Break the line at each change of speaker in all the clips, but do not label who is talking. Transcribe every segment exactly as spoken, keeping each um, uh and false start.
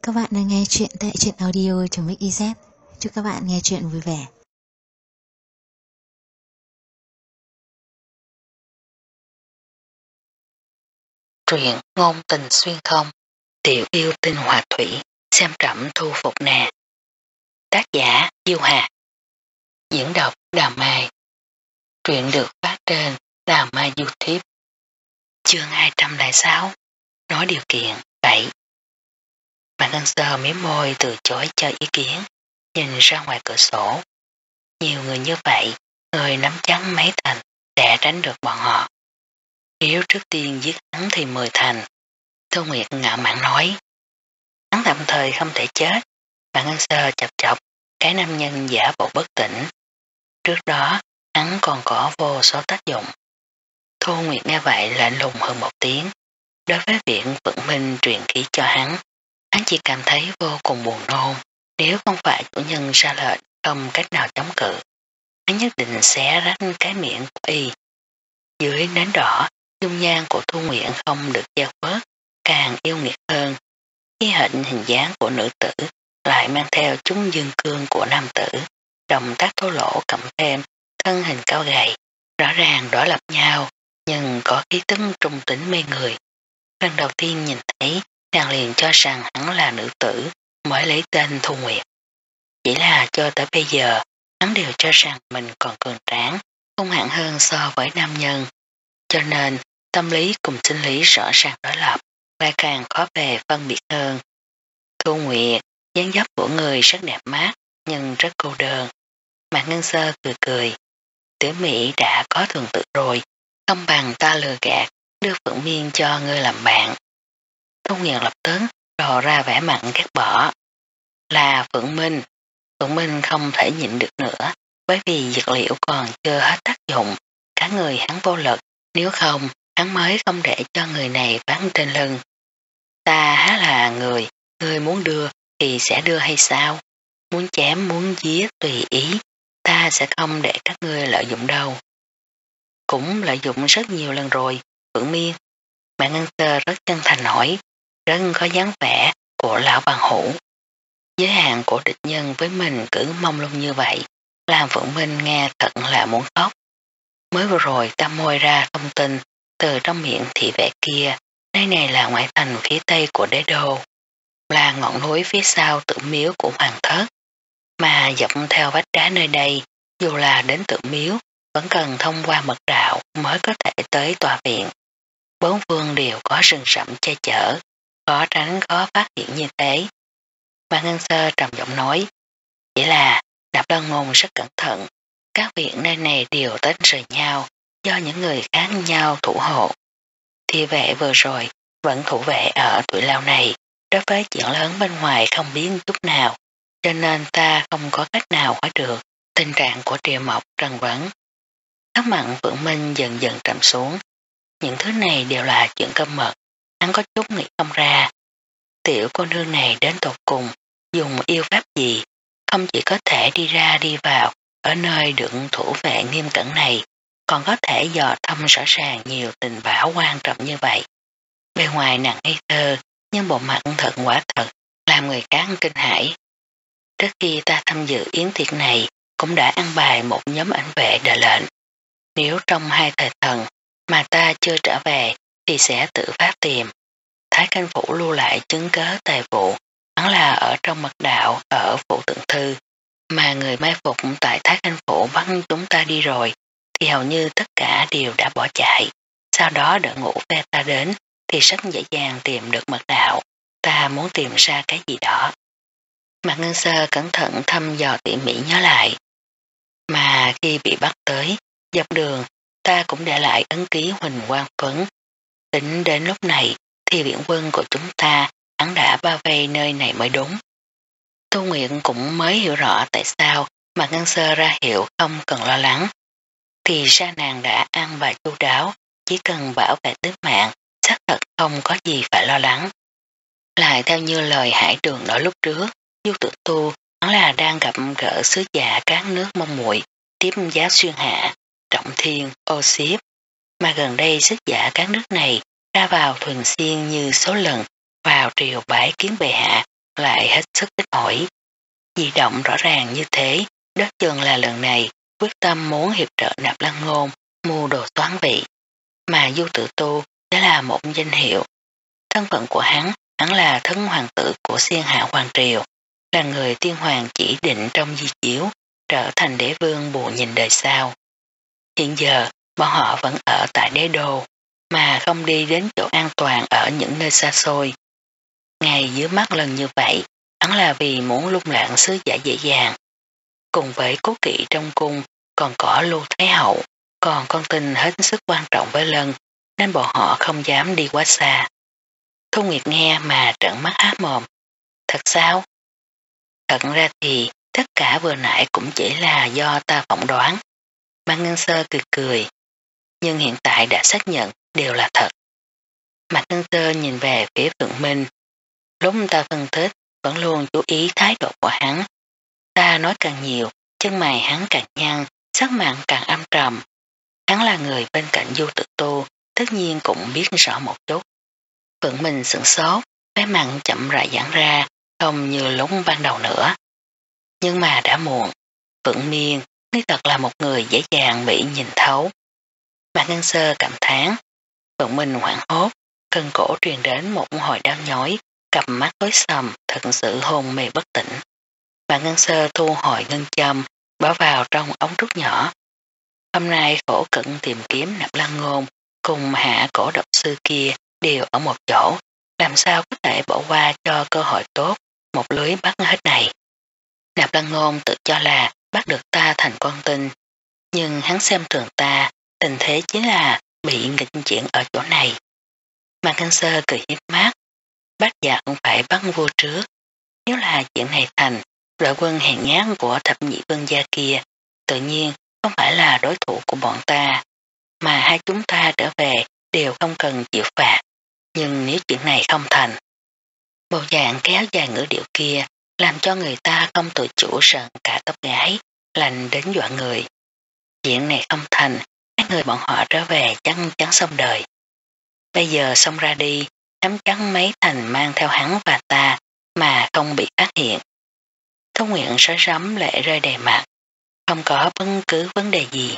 các bạn đang nghe chuyện tại truyện audio.mixyz. Chúc các bạn nghe chuyện vui vẻ.
Truyện ngôn tình xuyên không, tiểu yêu tinh hòa thủy, xem trẫm thu phục nè. Tác giả Diêu Hà. Diễn đọc Đào Mai. Truyện được phát trên Đào Mai YouTube. Chương hai trăm lẻ sáu. Nói điều kiện bảy. Bạn Ngân Sơ mím môi từ chối cho ý kiến, nhìn ra ngoài cửa sổ. Nhiều người như vậy, người nắm chắc mấy thành sẽ tránh được bọn họ. Nếu trước tiên giết hắn thì mười thành. Tô Nguyệt ngạo mạn nói. Hắn tạm thời không thể chết. Bạn Ngân Sơ chọc chọc cái nam nhân giả bộ bất tỉnh. Trước đó hắn còn có vô số tác dụng. Thu Nguyệt nghe vậy lạnh lùng hơn một tiếng. Đối với việc Vượng Minh truyền khí cho hắn, hắn chỉ cảm thấy vô cùng buồn nôn. Nếu không phải chủ nhân ra lệnh không cách nào chống cự, hắn nhất định sẽ rách cái miệng của y. Dưới nến đỏ, dung nhan của Thu Nguyệt không được giao phớt, càng yêu nghiệt hơn. Khí hình hình dáng của nữ tử lại mang theo chúng dương cương của nam tử, động tác thô lỗ cộng thêm thân hình cao gầy, rõ ràng đối lập nhau, nhưng có khí tức trung tính mê người. Lần đầu tiên nhìn thấy, nàng liền cho rằng hắn là nữ tử, mới lấy tên Thu Nguyệt. Chỉ là cho tới bây giờ, hắn đều cho rằng mình còn cường tráng, hung hãn hơn so với nam nhân. Cho nên, tâm lý cùng sinh lý rõ ràng đối lập, lại càng khó bề phân biệt hơn. Thu Nguyệt, dáng dấp của người rất đẹp mắt, nhưng rất cô đơn. Mạc Ngân Sơ cười cười. Tiểu Mỹ đã có thường tự rồi, không bằng ta lừa gạt, đưa Phượng Miên cho ngươi làm bạn. Thu Nguyệt lập tức đò ra vẻ mặn ghét bỏ. Là Phượng Minh. Phượng Minh không thể nhịn được nữa, bởi vì dược liệu còn chưa hết tác dụng, cả người hắn vô lực, nếu không, hắn mới không để cho người này bắn trên lưng. Ta há là người, người muốn đưa thì sẽ đưa hay sao? Muốn chém muốn giết tùy ý, ta sẽ không để các ngươi lợi dụng đâu. Cũng lợi dụng rất nhiều lần rồi, Phượng Miên. Mạc Ngân Sơ rất chân thành hỏi, rất có dáng vẻ của lão bằng hữu. Giới hạn của địch nhân với mình cứ mong lung như vậy, làm Phượng Minh nghe thật là muốn khóc. Mới vừa rồi ta môi ra thông tin từ trong miệng thị vệ kia, nơi này là ngoại thành phía tây của đế đô, là ngọn núi phía sau tự miếu của hoàng thất, mà dọc theo vách đá nơi đây, dù là đến tự miếu, vẫn cần thông qua mật đạo mới có thể tới tòa viện. Bốn phương đều có rừng rậm che chở, khó tránh khó phát hiện như thế. Mạc Ngân Sơ trầm giọng nói, chỉ là Đạp Lân Ngôn rất cẩn thận, các viện nơi này đều tách rời nhau, do những người khác nhau thủ hộ. Thị vệ vừa rồi vẫn thủ vệ ở tuổi lao này, đối với chuyện lớn bên ngoài không biết chút nào, cho nên ta không có cách nào hỏi được tình trạng của Triệu Mộc trần vấn. Sắc mặn Vượng Minh dần dần trầm xuống. Những thứ này đều là chuyện cơ mật, hắn có chút nghĩ không ra. Tiểu cô nương này đến tột cùng dùng yêu pháp gì, không chỉ có thể đi ra đi vào ở nơi được thủ vệ nghiêm cẩn này, còn có thể dò thăm rõ ràng nhiều tình bảo quan trọng như vậy. Bề ngoài nàng ngây thơ, nhưng bộ mặt thật quả thật, làm người khác kinh hãi. Trước khi ta tham dự yến tiệc này, cũng đã ăn bài một nhóm ảnh vệ đợi lệnh. Nếu trong hai thời thần mà ta chưa trở về, thì sẽ tự phát tìm. Thái Canh Phủ lưu lại chứng cớ tài vụ, hắn là ở trong mật đạo ở phủ tượng thư, mà người mai phục tại Thái Canh Phủ bắt chúng ta đi rồi, thì hầu như tất cả đều đã bỏ chạy. Sau đó đợi ngủ phe ta đến, thì rất dễ dàng tìm được mật đạo. Ta muốn tìm ra cái gì đó. Mạc Ngân Sơ cẩn thận thăm dò tỉ mỉ nhớ lại. Mà khi bị bắt tới, dọc đường, ta cũng để lại ấn ký huỳnh quang phấn. Tính đến lúc này, thì viện quân của chúng ta hắn đã bao vây nơi này mới đúng. Tô Nguyện cũng mới hiểu rõ tại sao mà Ngân Sơ ra hiệu không cần lo lắng. Thì ra nàng đã ăn và chu đáo, chỉ cần bảo vệ tính mạng, xác thật không có gì phải lo lắng. Lại theo như lời Hải Đường nói lúc trước, Du Tử Tu hắn là đang gặp gỡ sứ giả các nước mông muội, tiếp giá xuyên hạ, trọng thiên, ô xếp. Mà gần đây sứ giả các nước này ra vào thường xuyên như số lần vào triều bái kiến bệ hạ lại hết sức ít ỏi. Di động rõ ràng như thế, đất chừng là lần này quyết tâm muốn hiệp trợ Nạp Lăng Ngôn mưu đồ toán vị. Mà Du Tử Tu đã là một danh hiệu. Thân phận của hắn, hắn là thân hoàng tử của Xiên Hạ Hoàng Triều, là người tiên hoàng chỉ định trong di chiếu, trở thành đế vương bù nhìn đời sau. Hiện giờ, bọn họ vẫn ở tại đế đô, mà không đi đến chỗ an toàn ở những nơi xa xôi. Ngay dưới mắt lần như vậy, hắn là vì muốn lung lạc sứ giả dễ dàng. Cùng với cố kỵ trong cung, còn có Lưu Thái Hậu, còn con tin hết sức quan trọng với Lân, nên bọn họ không dám đi quá xa. Thu Nguyệt nghe mà trợn mắt há mồm. Thật sao? Thật ra thì tất cả vừa nãy cũng chỉ là do ta phỏng đoán. Mạc Ngân Sơ cười cười. Nhưng hiện tại đã xác nhận đều là thật. Mạc Ngân Sơ nhìn về phía Phượng Minh. Lúc ta phân tích vẫn luôn chú ý thái độ của hắn. Ta nói càng nhiều, chân mày hắn càng nhăn, sắc mặt càng âm trầm. Hắn là người bên cạnh Du Tử Tu, tất nhiên cũng biết rõ một chút. Phượng Minh sửng sốt, cái mặn chậm rãi giãn ra, không như lúc ban đầu nữa. Nhưng mà đã muộn. Phượng Miên, ngươi thật là một người dễ dàng bị nhìn thấu. Mạc Ngân Sơ cảm thán. Phượng Minh hoảng hốt, cân cổ truyền đến một hồi đau nhói, cặp mắt tối sầm, thật sự hôn mê bất tỉnh. Mạc Ngân Sơ thu hồi ngân châm, bỏ vào trong ống trúc nhỏ. Hôm nay khổ cận tìm kiếm Nạp Lăng Ngôn, cùng hạ cổ độc sư kia đều ở một chỗ, làm sao có thể bỏ qua cho cơ hội tốt, một lưới bắt hết này. Nạp Lăng Ngôn tự cho là bắt được ta thành con tin, nhưng hắn xem thường ta, tình thế chính là bị nghịch chuyển ở chỗ này. Mạc Ngân Sơ cười hiếp mắt, bác giả cũng phải bắt vua trước. Nếu là chuyện này thành, đội quân hèn nhát của thập nhị vương gia kia, tự nhiên không phải là đối thủ của bọn ta, mà hai chúng ta trở về đều không cần chịu phạt. Nhưng nếu chuyện này không thành, bộ dạng kéo dài ngữ điệu kia làm cho người ta không tự chủ sợn cả tóc gái, lạnh đến dọa người. Chuyện này không thành, hai người bọn họ trở về chắc chắn xong đời. Bây giờ xong ra đi, nắm chắn mấy thành mang theo hắn và ta mà không bị phát hiện. Thu Nguyện sói sắm lệ rơi đầy mặt, không có bất cứ vấn đề gì.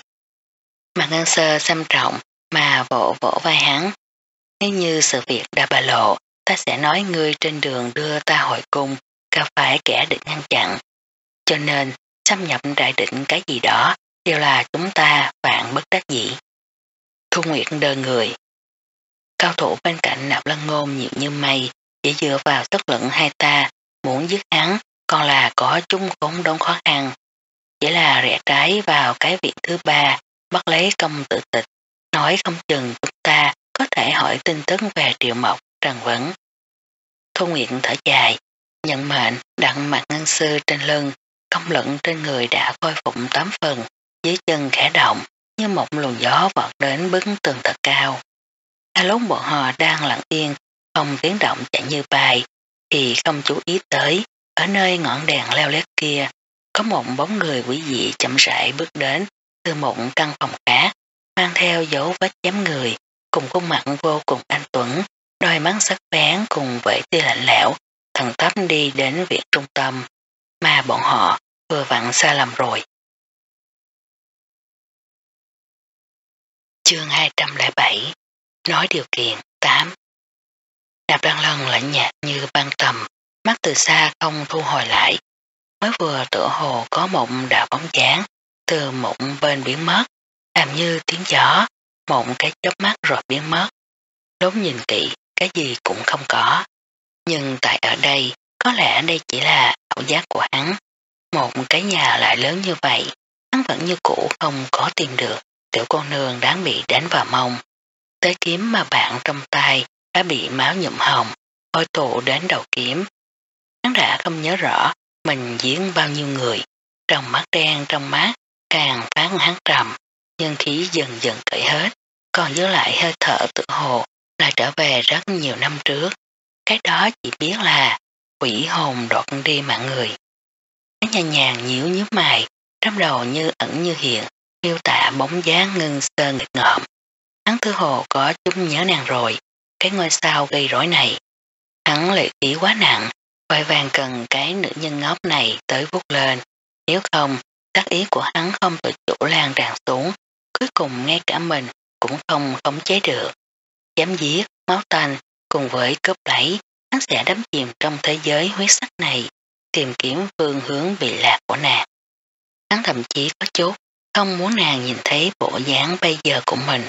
Mạc Ngân Sơ xăm trọng mà vỗ vỗ vai hắn. Nếu như sự việc đã bại lộ, ta sẽ nói ngươi trên đường đưa ta hồi cung, gặp phải kẻ địch ngăn chặn. Cho nên, xâm nhập đại định cái gì đó đều là chúng ta vạn bất đắc dĩ. Thu Nguyệt đơ người. Cao thủ bên cạnh Nạp Lăng Ngôn nhiều như mây, chỉ dựa vào tất luận hai ta, muốn giết hắn, còn là có chung khốn đốn khó khăn. Chỉ là rẽ trái vào cái viện thứ ba, bắt lấy công tự tịch, nói không chừng chúng ta có thể hỏi tin tức về Triệu Mộc, Trần Vấn. Thu Nguyệt thở dài, nhận mệnh đặng Mạc Ngân Sư trên lưng, công luận trên người đã khôi phục tám phần, dưới chân khẽ động, như một luồng gió vọt đến bức tường thật cao. À, lúc bọn họ đang lặng yên, không tiếng động chạy như bay, thì không chú ý tới, ở nơi ngọn đèn leo lét kia, có một bóng người quỷ dị chậm rãi bước đến từ một căn phòng khác, mang theo dấu vết chém người, cùng khuôn mặt vô cùng anh tuấn, đôi mắt sắc bén cùng với tia lạnh lẽo, thần tấp đi đến viện trung tâm, mà bọn họ vừa vặn xa lầm rồi. Chương hai trăm lẻ bảy Nói điều kiện tám. Nạp Lăng Lân lạnh nhạt như băng tầm, mắt từ xa không thu hồi lại. Mới vừa tựa hồ có một đạo bóng dáng từ một bên biến mất, làm như tiếng gió, một cái chớp mắt rồi biến mất. Lúc nhìn kỹ, cái gì cũng không có. Nhưng tại ở đây, có lẽ đây chỉ là ảo giác của hắn. Một cái nhà lại lớn như vậy, hắn vẫn như cũ không có tìm được tiểu cô nương đáng bị đánh vào mông. Tới kiếm mà bạn trong tay đã bị máu nhuộm hồng, hôi tụ đến đầu kiếm. Hắn đã không nhớ rõ mình giết bao nhiêu người, trong mắt đen trong mắt càng phán hắn trầm, nhưng khí dần dần cởi hết, còn giữ lại hơi thở tự hồ lại trở về rất nhiều năm trước. Cái đó chỉ biết là quỷ hồn đột đi mạng người. Hắn nhàn nhàn nhíu nhíu mày, trong đầu như ẩn như hiện, miêu tả bóng dáng ngưng sơ nghịch ngợm. Hắn thứ hồ có chút nhớ nàng rồi, cái ngôi sao gây rối này. Hắn lệ ý quá nặng, vội vàng cần cái nữ nhân ngốc này tới vuốt lên, nếu không, tác ý của hắn không tự chủ lan tràn xuống, cuối cùng ngay cả mình cũng không khống chế được. Dám giết, máu tanh, cùng với cướp lấy, hắn sẽ đắm chìm trong thế giới huyết sắc này, tìm kiếm phương hướng bị lạc của nàng. Hắn thậm chí có chút không muốn nàng nhìn thấy bộ dáng bây giờ của mình.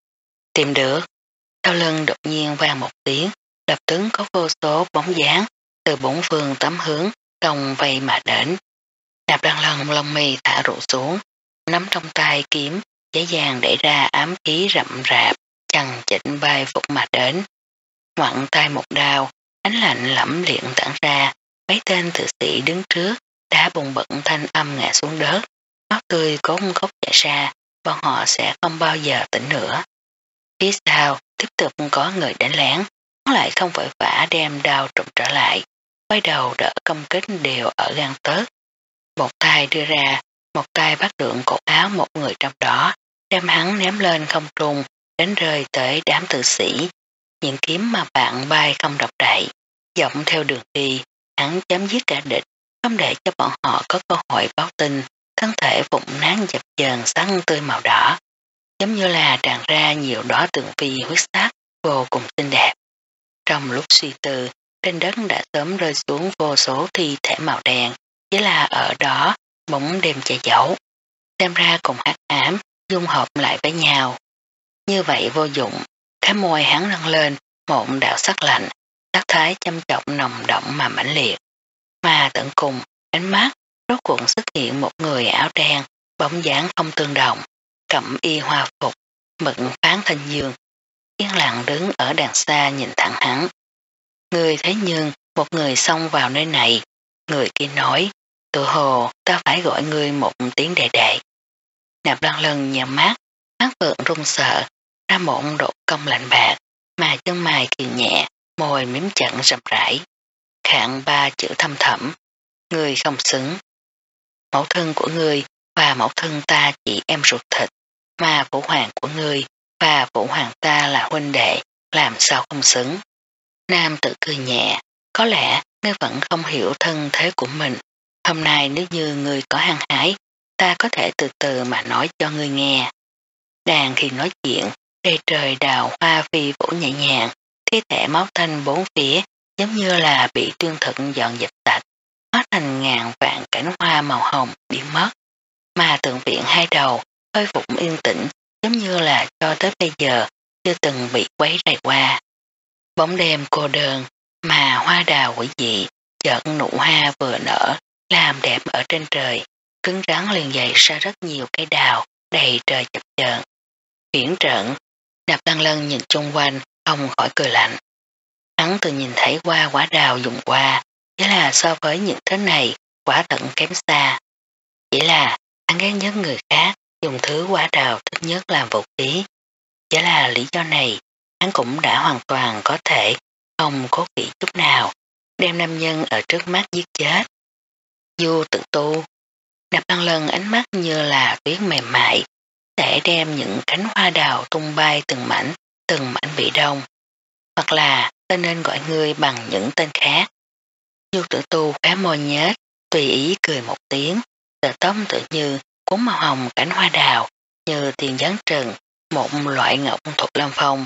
Tìm được, sau lưng đột nhiên vang một tiếng, lập tức có vô số bóng dáng từ bốn phương tám hướng công vây mà đến. Nạp Lan Lân lông mi thả rủ xuống, nắm trong tay kiếm, dễ dàng đẩy ra ám khí rậm rạp, chằng chỉnh bay phục mà đến. Ngoặn tay một đao, ánh lạnh lẫm liện tản ra, mấy tên tử sĩ đứng trước, đã bùng bận thanh âm ngã xuống đất, máu tươi cống khóc chảy ra, bọn họ sẽ không bao giờ tỉnh nữa. Phía sau, tiếp tục có người đánh lén, hắn lại không vội vã đem đao trụng trở lại, quay đầu đỡ công kích đều ở gan tớt. Một tay đưa ra, một tay bắt được cổ áo một người trong đó, đem hắn ném lên không trung, đánh rơi tới đám tử sĩ. Những kiếm mà bạn bay không độc đậy, dọc theo đường đi, hắn chém giết cả địch, không để cho bọn họ có cơ hội báo tin, thân thể vụn nán dập dờn sáng tươi màu đỏ, giống như là tràn ra nhiều đóa tường vi huyết sắc, vô cùng xinh đẹp. Trong lúc suy tư, trên đất đã sớm rơi xuống vô số thi thể màu đen, chỉ là ở đó bóng đêm che giấu, xem ra cùng hắc ám dung hợp lại với nhau. Như vậy vô dụng, cái môi hắn nâng lên một đạo sắc lạnh, sắc thái chăm chọc nồng đậm mà mãnh liệt. Mà tận cùng, ánh mắt, rốt cuộc xuất hiện một người áo đen, bóng dáng không tương đồng, cẩm y hoa phục, mực phán thanh dương, yên lặng đứng ở đằng xa nhìn thẳng hắn. Người thấy nhưng, một người xông vào nơi này, người kia nói, tự hồ ta phải gọi ngươi một tiếng đệ đệ. Nạp Lan Lân nhắm mắt, mắt vượng run sợ, ra một độ công lạnh bạc, mà chân mày kiều nhẹ, môi miếm chặn rậm rãi. Khạng ba chữ thâm thẳm, ngươi không xứng. Mẫu thân của ngươi và mẫu thân ta chỉ em ruột thịt, mà phụ hoàng của ngươi và phụ hoàng ta là huynh đệ, làm sao không xứng. Nam tự cười nhẹ, có lẽ ngươi vẫn không hiểu thân thế của mình. Hôm nay nếu như ngươi có hăng hái, ta có thể từ từ mà nói cho ngươi nghe. Đang khi nói chuyện, đầy trời đào hoa phi vũ nhẹ nhàng, thi thể máu tanh bốn phía giống như là bị tuyên thận dọn dẹp sạch, hóa thành ngàn vạn cảnh hoa màu hồng biến mất. Mà tượng viện hai đầu hơi phục yên tĩnh, giống như là cho tới bây giờ chưa từng bị quấy rầy qua. Bóng đêm cô đơn, mà hoa đào quỷ dị, chợt nụ hoa vừa nở, làm đẹp ở trên trời, cứng rắn liền dậy ra rất nhiều cây đào, đầy trời chập chờn. Hiển trận, Nạp Lan Lân nhìn chung quanh, không khỏi cười lạnh. Hắn từng nhìn thấy qua quả đào dùng qua, chỉ là so với những thứ này, quả thận kém xa. Chỉ là hắn ghét nhất người khác dùng thứ quả đào thích nhất làm vũ khí. Chỉ là lý do này, hắn cũng đã hoàn toàn có thể không cố kỵ chút nào, đem nam nhân ở trước mắt giết chết. Du tự tu, Nạp Lan Lân ánh mắt như là tuyết mềm mại, để đem những cánh hoa đào tung bay từng mảnh, từng mảnh bị đông. Hoặc là ta nên gọi ngươi bằng những tên khác. Du tự tu khá môi nhết, tùy ý cười một tiếng, tờ tóc tự như cuốn màu hồng cánh hoa đào, như tiền gián trừng, một loại ngọc thuộc lâm phong.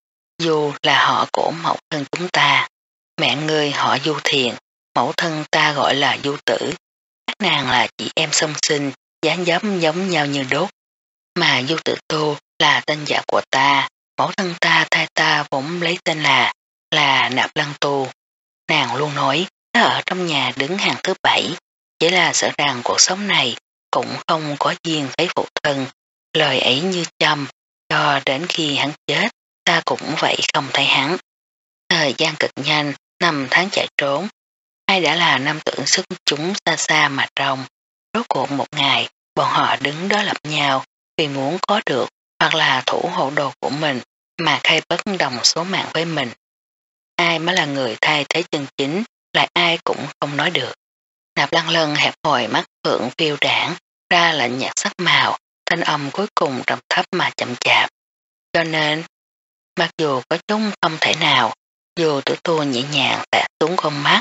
Du là họ của mẫu thân chúng ta, mẹ ngươi họ Du Thiền, mẫu thân ta gọi là Du Tử. Các nàng là chị em song sinh, dáng dấp giống nhau như đốt. Mà Du Tự Tu là tên giả của ta, mẫu thân ta thay ta vốn lấy tên là là Nạp Lan Tu. Nàng luôn nói ta ở trong nhà đứng hàng thứ bảy, chỉ là sợ rằng cuộc sống này cũng không có duyên thấy phụ thân. Lời ấy như châm, cho đến khi hắn chết, ta cũng vậy không thấy hắn. Thời gian cực nhanh, năm tháng chạy trốn, ai đã là nam tưởng sức chúng xa xa mà trong. Rốt cuộc một ngày, bọn họ đứng đó lập nhau vì muốn có được hoặc là thủ hộ đồ của mình mà khai bất đồng số mạng với mình. Ai mới là người thay thế chân chính, lại ai cũng không nói được. Nạp Lan Lân hẹp hồi mắt phượng phiêu đảng, ra lệnh nhạt sắc màu, thanh âm cuối cùng trầm thấp mà chậm chạp. Cho nên, mặc dù có chúng không thể nào, dù tử tu nhẹ nhàng tạt xuống con mắt,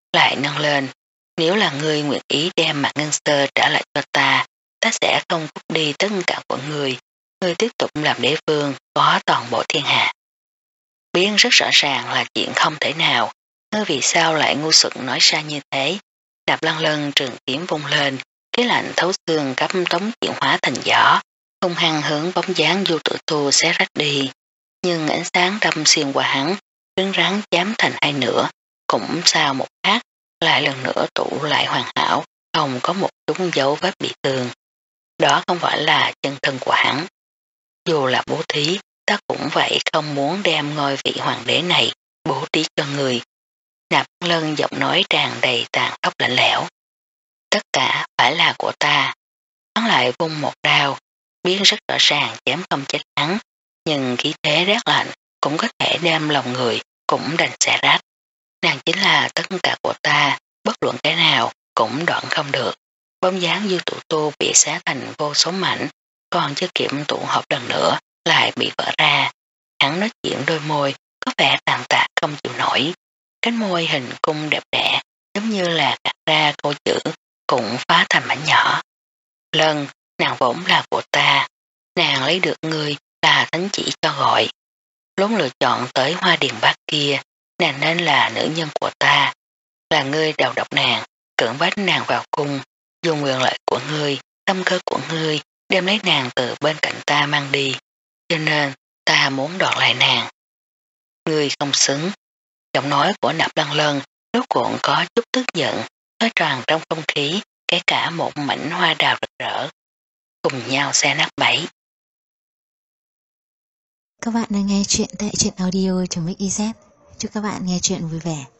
lại nâng lên. Nếu là ngươi nguyện ý đem mặt ngân sơ trả lại cho ta, ta sẽ không cút đi tất cả của ngươi. Ngươi tiếp tục làm đế vương, có toàn bộ thiên hạ. Biến rất rõ ràng là chuyện không thể nào. Ngươi vì sao lại ngu xuẩn nói ra như thế? Nạp Lăng Lân trường kiếm vung lên, cái lạnh thấu xương cấp tống chuyển hóa thành gió, hung hăng hướng bóng dáng Du Tử Tu xé rách đi. Nhưng ánh sáng đâm xuyên qua hắn, cứng rắn chám thành hai nửa, cũng sau một khắc lại lần nữa tụ lại hoàn hảo, không có một chút dấu vết bị thương. Đó không phải là chân thân của hắn. Dù là bố thí, ta cũng vậy không muốn đem ngôi vị hoàng đế này bố trí cho người. Nạp Lân giọng nói tràn đầy tàn khốc lạnh lẽo. Tất cả phải là của ta. Hắn lại vung một đao, biết rất rõ ràng chém không chết hắn, nhưng khí thế rét lạnh cũng có thể đem lòng người, cũng đành xẻ rách. Nàng chính là tất cả của ta, bất luận cái nào cũng đoạn không được. Bóng dáng Du Tử Tu bị xé thành vô số mảnh, còn chưa kịp tụ họp lần nữa lại bị vỡ ra. Hắn nói chuyện đôi môi có vẻ tàn tạ không chịu nổi. Cánh môi hình cung đẹp đẽ giống như là cắt ra câu chữ cũng phá thành mảnh nhỏ. Lân, nàng vốn là của ta, nàng lấy được ngươi là thánh chỉ cho gọi. Lúc lựa chọn tới Hoa Điền Bác kia, nàng nên là nữ nhân của ta, là ngươi đầu độc nàng, cưỡng bách nàng vào cung, dùng quyền lợi của ngươi, tâm cơ của ngươi, đem lấy nàng từ bên cạnh ta mang đi, cho nên ta muốn đoạt lại nàng. Ngươi không xứng. Giọng nói của Nạp Lăng Lân rốt cuộn có chút tức giận, nói tràn trong không khí, kể cả một mảnh hoa đào rực rỡ, cùng nhau xé nát bẫy.
Các bạn đang nghe chuyện tại truyện audio.mixyz. Chúc các bạn nghe chuyện vui vẻ.